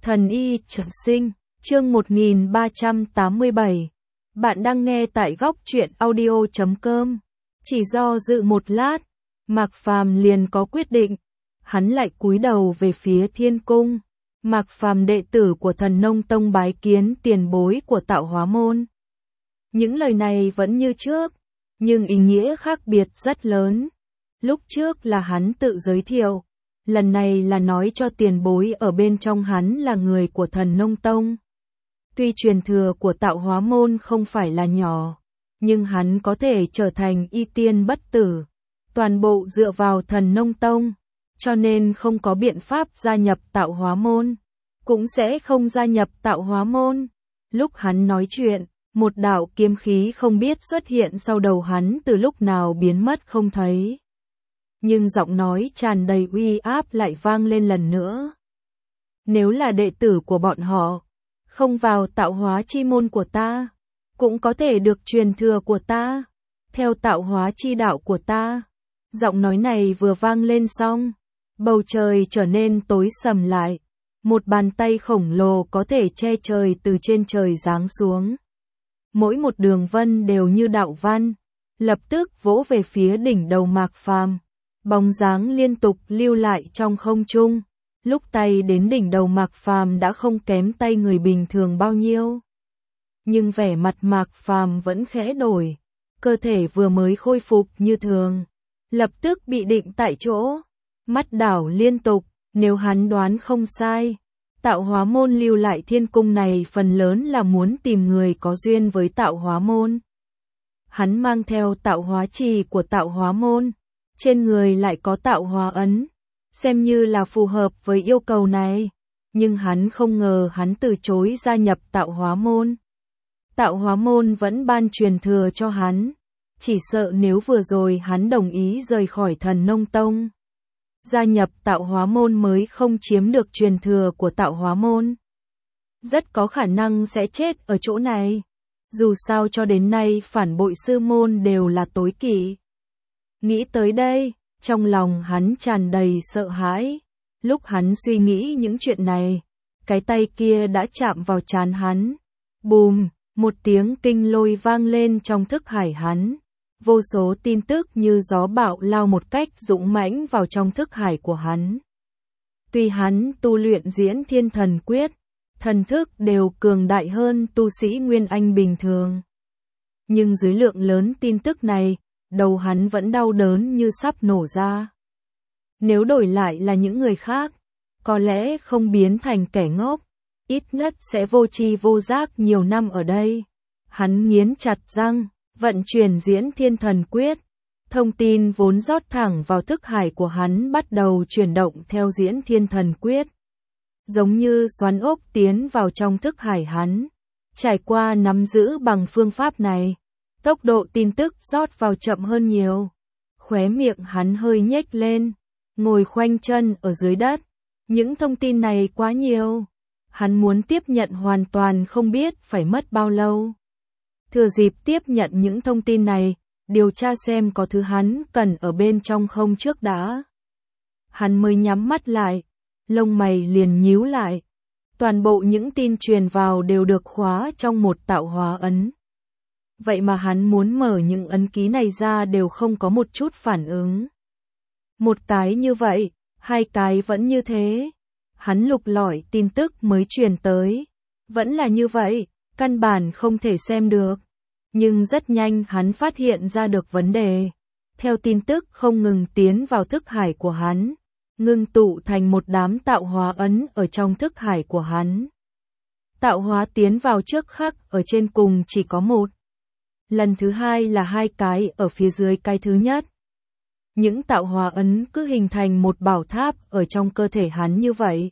Thần y trường sinh, chương 1387. Bạn đang nghe tại góc truyện audio.com. Chỉ do dự một lát, Mạc Phàm liền có quyết định. Hắn lại cúi đầu về phía thiên cung. Mạc Phàm đệ tử của Thần Nông Tông bái kiến tiền bối của Tạo Hóa Môn. Những lời này vẫn như trước, nhưng ý nghĩa khác biệt rất lớn. Lúc trước là hắn tự giới thiệu, lần này là nói cho tiền bối ở bên trong hắn là người của Thần Nông Tông. Tuy truyền thừa của Tạo Hóa Môn không phải là nhỏ, nhưng hắn có thể trở thành y tiên bất tử, toàn bộ dựa vào Thần Nông Tông, cho nên không có biện pháp gia nhập Tạo Hóa Môn, cũng sẽ không gia nhập Tạo Hóa Môn. Lúc hắn nói chuyện, một đạo kiếm khí không biết xuất hiện sau đầu hắn từ lúc nào biến mất không thấy. Nhưng giọng nói tràn đầy uy áp lại vang lên lần nữa. Nếu là đệ tử của bọn họ, không vào tạo hóa chi môn của ta, cũng có thể được truyền thừa của ta, theo tạo hóa chi đạo của ta. Giọng nói này vừa vang lên xong, bầu trời trở nên tối sầm lại. Một bàn tay khổng lồ có thể che trời từ trên trời giáng xuống. Mỗi một đường vân đều như đạo văn, lập tức vỗ về phía đỉnh đầu Mạc Phàm. Bóng dáng liên tục lưu lại trong không trung. Lúc tay đến đỉnh đầu Mạc Phàm đã không kém tay người bình thường bao nhiêu. Nhưng vẻ mặt Mạc Phàm vẫn khẽ đổi. Cơ thể vừa mới khôi phục như thường, lập tức bị định tại chỗ. Mắt đảo liên tục, nếu hắn đoán không sai, Tạo Hóa Môn lưu lại thiên cung này phần lớn là muốn tìm người có duyên với Tạo Hóa Môn. Hắn mang theo tạo hóa trì của Tạo Hóa Môn, trên người lại có tạo hóa ấn, xem như là phù hợp với yêu cầu này, nhưng hắn không ngờ hắn từ chối gia nhập Tạo Hóa Môn. Tạo Hóa Môn vẫn ban truyền thừa cho hắn, chỉ sợ nếu vừa rồi hắn đồng ý rời khỏi Thần Nông Tông, gia nhập Tạo Hóa Môn mới không chiếm được truyền thừa của Tạo Hóa Môn. Rất có khả năng sẽ chết ở chỗ này, dù sao cho đến nay phản bội sư môn đều là tối kỵ. Nghĩ tới đây, trong lòng hắn tràn đầy sợ hãi. Lúc hắn suy nghĩ những chuyện này, cái tay kia đã chạm vào trán hắn. Bùm, một tiếng kinh lôi vang lên trong thức hải hắn. Vô số tin tức như gió bão lao một cách dũng mãnh vào trong thức hải của hắn. Tuy hắn tu luyện Diễn Thiên Thần Quyết, thần thức đều cường đại hơn tu sĩ Nguyên Anh bình thường. Nhưng dưới lượng lớn tin tức này, đầu hắn vẫn đau đớn như sắp nổ ra. Nếu đổi lại là những người khác, có lẽ không biến thành kẻ ngốc, ít nhất sẽ vô tri vô giác nhiều năm ở đây. Hắn nghiến chặt răng, vận chuyển Diễn Thiên Thần Quyết. Thông tin vốn rót thẳng vào thức hải của hắn bắt đầu chuyển động theo Diễn Thiên Thần Quyết. Giống như xoắn ốc tiến vào trong thức hải hắn. Trải qua nắm giữ bằng phương pháp này, tốc độ tin tức rót vào chậm hơn nhiều. Khóe miệng hắn hơi nhếch lên, ngồi khoanh chân ở dưới đất. Những thông tin này quá nhiều, hắn muốn tiếp nhận hoàn toàn không biết phải mất bao lâu. Thừa dịp tiếp nhận những thông tin này, điều tra xem có thứ hắn cần ở bên trong không trước đã. Hắn mới nhắm mắt lại, lông mày liền nhíu lại. Toàn bộ những tin truyền vào đều được khóa trong một tạo hóa ấn. Vậy mà hắn muốn mở những ấn ký này ra đều không có một chút phản ứng. Một cái như vậy, hai cái vẫn như thế. Hắn lục lọi tin tức mới truyền tới. Vẫn là như vậy, căn bản không thể xem được. Nhưng rất nhanh hắn phát hiện ra được vấn đề. Theo tin tức không ngừng tiến vào thức hải của hắn, ngưng tụ thành một đám tạo hóa ấn ở trong thức hải của hắn. Tạo hóa tiến vào trước khắc ở trên cùng chỉ có một. Lần thứ hai là hai cái ở phía dưới cái thứ nhất. Những tạo hóa ấn cứ hình thành một bảo tháp ở trong cơ thể hắn như vậy.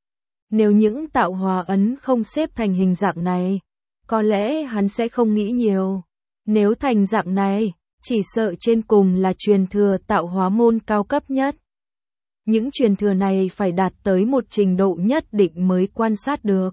Nếu những tạo hóa ấn không xếp thành hình dạng này, có lẽ hắn sẽ không nghĩ nhiều. Nếu thành dạng này, chỉ sợ trên cùng là truyền thừa Tạo Hóa Môn cao cấp nhất. Những truyền thừa này phải đạt tới một trình độ nhất định mới quan sát được.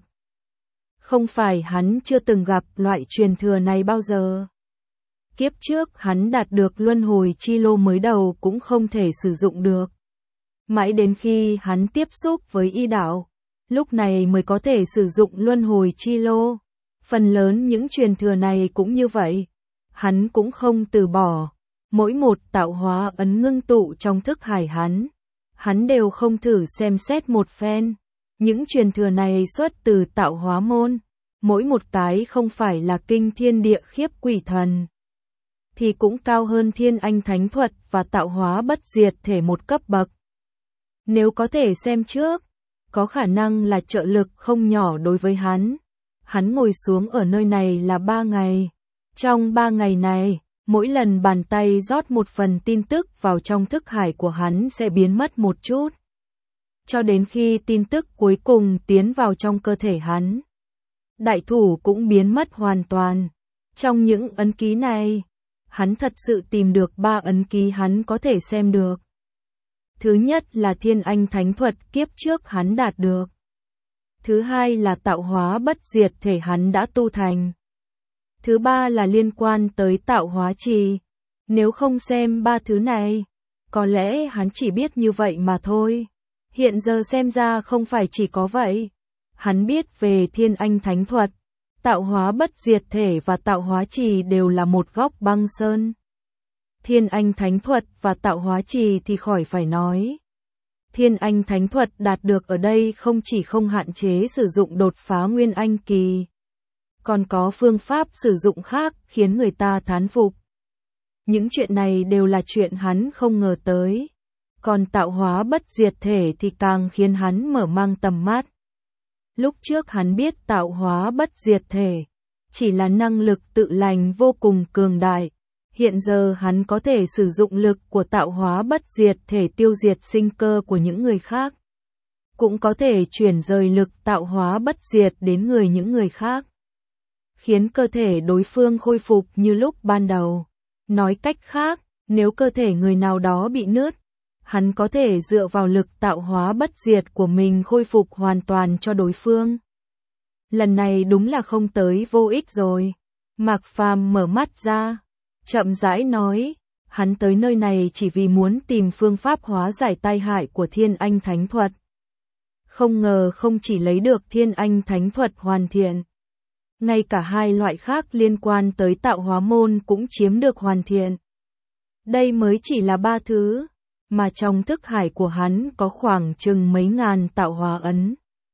Không phải hắn chưa từng gặp loại truyền thừa này bao giờ. Kiếp trước hắn đạt được luân hồi chi lô mới đầu cũng không thể sử dụng được. Mãi đến khi hắn tiếp xúc với y đạo, lúc này mới có thể sử dụng luân hồi chi lô. Phần lớn những truyền thừa này cũng như vậy. Hắn cũng không từ bỏ. Mỗi một tạo hóa ấn ngưng tụ trong thức hải hắn đều không thử xem xét một phen. Những truyền thừa này xuất từ tạo hóa môn. Mỗi một cái không phải là kinh thiên địa khiếp quỷ thần, thì cũng cao hơn thiên anh thánh thuật và tạo hóa bất diệt thể một cấp bậc. Nếu có thể xem trước, có khả năng là trợ lực không nhỏ đối với hắn. Hắn ngồi xuống ở nơi này là 3 ngày. Trong 3 ngày này, mỗi lần bàn tay rót một phần tin tức vào trong thức hải của hắn sẽ biến mất một chút. Cho đến khi tin tức cuối cùng tiến vào trong cơ thể hắn, đại thủ cũng biến mất hoàn toàn. Trong những ấn ký này, hắn thật sự tìm được 3 ấn ký hắn có thể xem được. Thứ nhất là thiên anh thánh thuật kiếp trước hắn đạt được. Thứ hai là tạo hóa bất diệt thể hắn đã tu thành. Thứ ba là liên quan tới tạo hóa trì. Nếu không xem 3 thứ này, có lẽ hắn chỉ biết như vậy mà thôi. Hiện giờ xem ra không phải chỉ có vậy. Hắn biết về thiên anh thánh thuật, tạo hóa bất diệt thể và tạo hóa trì đều là một góc băng sơn. Thiên anh thánh thuật và tạo hóa trì thì khỏi phải nói. Thiên anh thánh thuật đạt được ở đây không chỉ không hạn chế sử dụng đột phá nguyên anh kỳ, còn có phương pháp sử dụng khác khiến người ta thán phục. Những chuyện này đều là chuyện hắn không ngờ tới. Còn tạo hóa bất diệt thể thì càng khiến hắn mở mang tầm mắt. Lúc trước hắn biết tạo hóa bất diệt thể chỉ là năng lực tự lành vô cùng cường đại. Hiện giờ hắn có thể sử dụng lực của tạo hóa bất diệt thể tiêu diệt sinh cơ của những người khác. Cũng có thể chuyển rời lực tạo hóa bất diệt đến những người khác, khiến cơ thể đối phương khôi phục như lúc ban đầu. Nói cách khác, nếu cơ thể người nào đó bị nứt, hắn có thể dựa vào lực tạo hóa bất diệt của mình khôi phục hoàn toàn cho đối phương. Lần này đúng là không tới vô ích rồi. Mạc Phàm mở mắt ra, chậm rãi nói, hắn tới nơi này chỉ vì muốn tìm phương pháp hóa giải tai hại của thiên anh thánh thuật. Không ngờ không chỉ lấy được thiên anh thánh thuật hoàn thiện, ngay cả 2 loại khác liên quan tới tạo hóa môn cũng chiếm được hoàn thiện. Đây mới chỉ là 3 thứ, mà trong thức hải của hắn có khoảng chừng mấy ngàn tạo hóa ấn.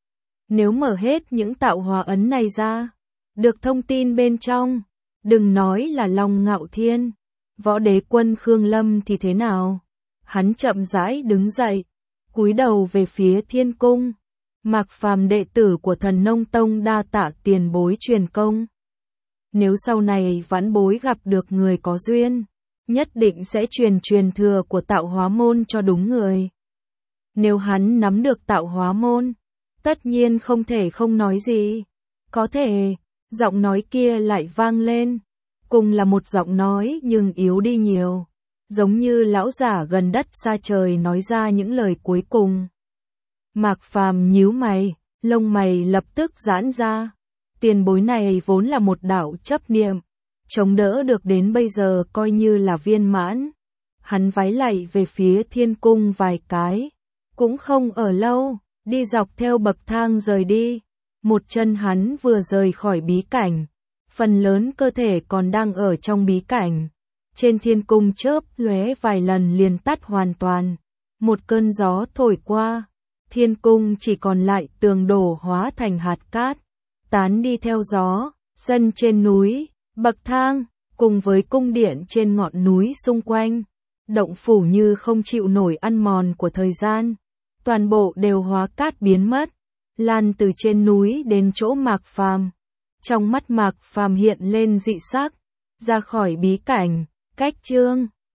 Nếu mở hết những tạo hóa ấn này ra, được thông tin bên trong, đừng nói là Long Ngạo Thiên, Võ Đế Quân Khương Lâm thì thế nào? Hắn chậm rãi đứng dậy, cúi đầu về phía thiên cung. Mạc Phàm đệ tử của Thần Nông Tông đa tạ tiền bối truyền công. Nếu sau này vãn bối gặp được người có duyên, nhất định sẽ truyền thừa của tạo hóa môn cho đúng người. Nếu hắn nắm được tạo hóa môn, tất nhiên không thể không nói gì. Có thể, giọng nói kia lại vang lên, cùng là một giọng nói nhưng yếu đi nhiều, giống như lão giả gần đất xa trời nói ra những lời cuối cùng. Mạc Phàm nhíu mày, lông mày lập tức giãn ra. Tiền bối này vốn là một đạo chấp niệm, chống đỡ được đến bây giờ coi như là viên mãn. Hắn vái lạy về phía thiên cung vài cái, cũng không ở lâu, đi dọc theo bậc thang rời đi. Một chân hắn vừa rời khỏi bí cảnh, phần lớn cơ thể còn đang ở trong bí cảnh. Trên thiên cung chớp lóe vài lần liền tắt hoàn toàn. Một cơn gió thổi qua, thiên cung chỉ còn lại tường đổ hóa thành hạt cát, tán đi theo gió. Sân trên núi, bậc thang, cùng với cung điện trên ngọn núi xung quanh, động phủ như không chịu nổi ăn mòn của thời gian, toàn bộ đều hóa cát biến mất, lan từ trên núi đến chỗ Mạc Phàm. Trong mắt Mạc Phàm hiện lên dị sắc, ra khỏi bí cảnh, cách chương